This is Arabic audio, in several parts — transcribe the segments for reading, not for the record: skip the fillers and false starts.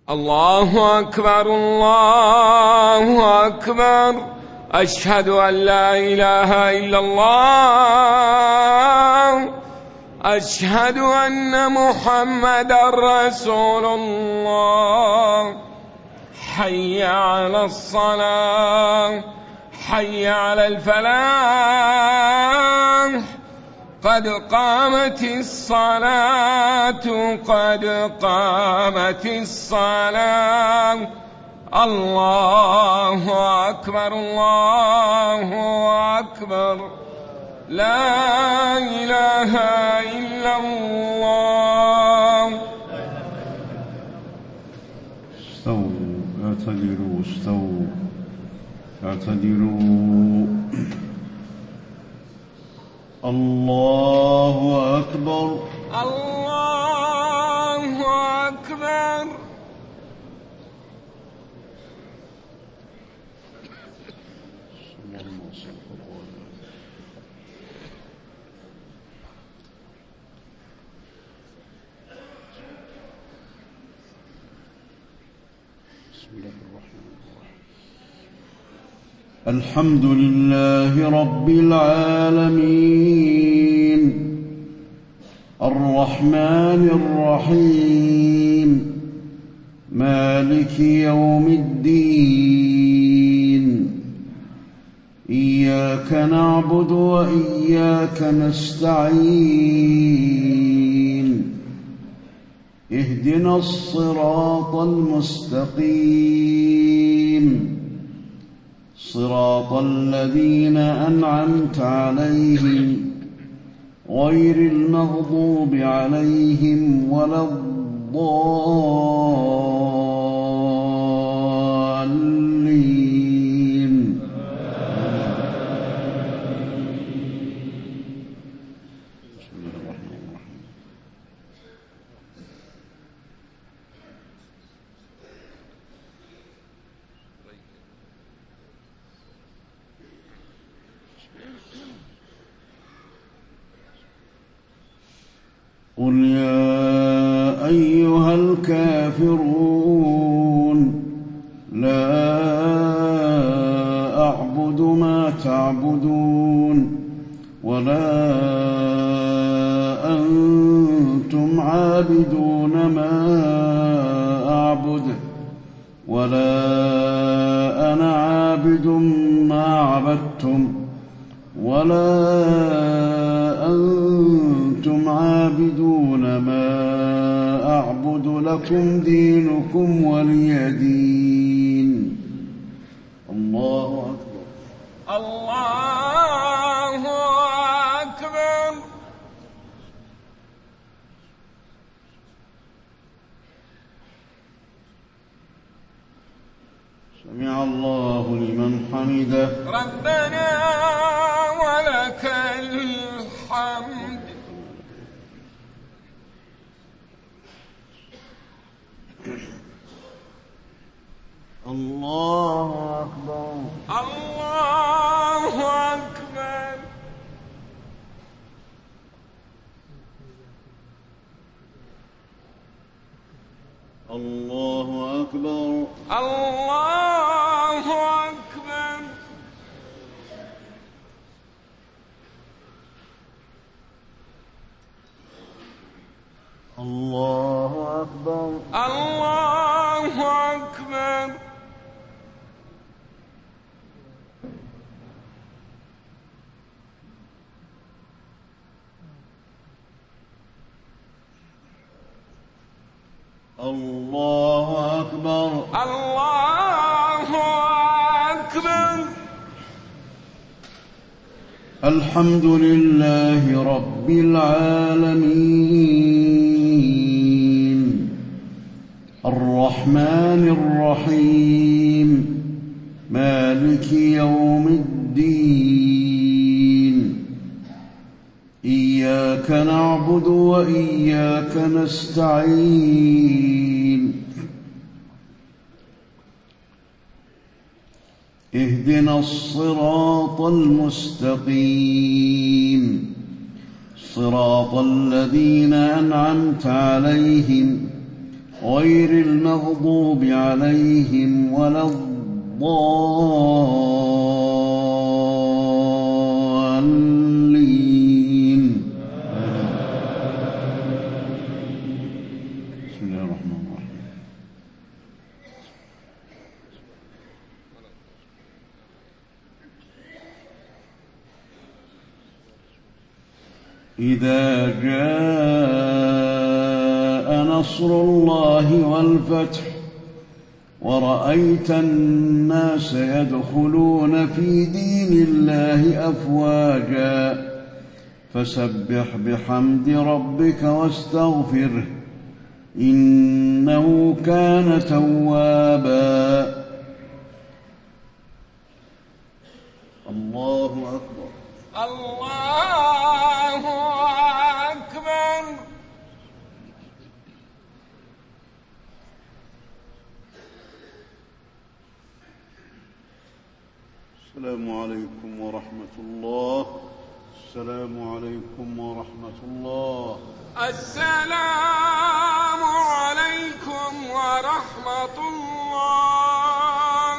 الله أكبر الله أكبر. أشهد أن لا إله إلا الله. أشهد أن محمدًا رسول الله. حي على الصلاة حي على الفلاح. قد قامت الصلاة قد قامت الصلاة. الله أكبر الله أكبر. لا إله إلا الله. استووا اعتدلوا استووا اعتدلوا. الله أكبر الله أكبر. بسم الله الرحمن الرحيم. الحمد لله رب العالمين الرحمن الرحيم مالك يوم الدين. إياك نعبد وإياك نستعين. اهدنا الصراط المستقيم صراط الذين أنعمت عليهم غير المغضوب عليهم ولا الضالين. بسم الله الرحمن الرحيم. قل يا أيها الكافرون لا أعبد ما تعبدون ولا أنتم عابدون ما أعبد ولا أنا عابد ما عبدتم ولا أنتم عابدون ما أعبد لكم دينكم ولي دين. الله أكبر الله أكبر. سمع الله لمن حمده. ربنا ولك الحمد. الله أكبر الله أكبر. الله أكبر الله أكبر. الله أكبر الله أكبر. الله أكبر الله أكبر. الحمد لله رب العالمين الرحمن الرحيم مالك يوم الدين. إياك نعبد وإياك نستعين. اهدنا الصراط المستقيم صراط الذين أنعمت عليهم غير المغضوب عليهم ولا الضالين. بسم الله الرحمن الرحيم. إذا جاء نصر الله والفتح ورأيت الناس يدخلون في دين الله أفواجا فسبح بحمد ربك واستغفره إنه كان توابا. الله أكبر. الله أكبر. السلام عليكم ورحمة الله. السلام عليكم ورحمة الله. السلام عليكم ورحمة الله.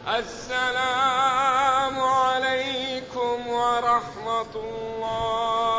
السلام عليكم ورحمة الله.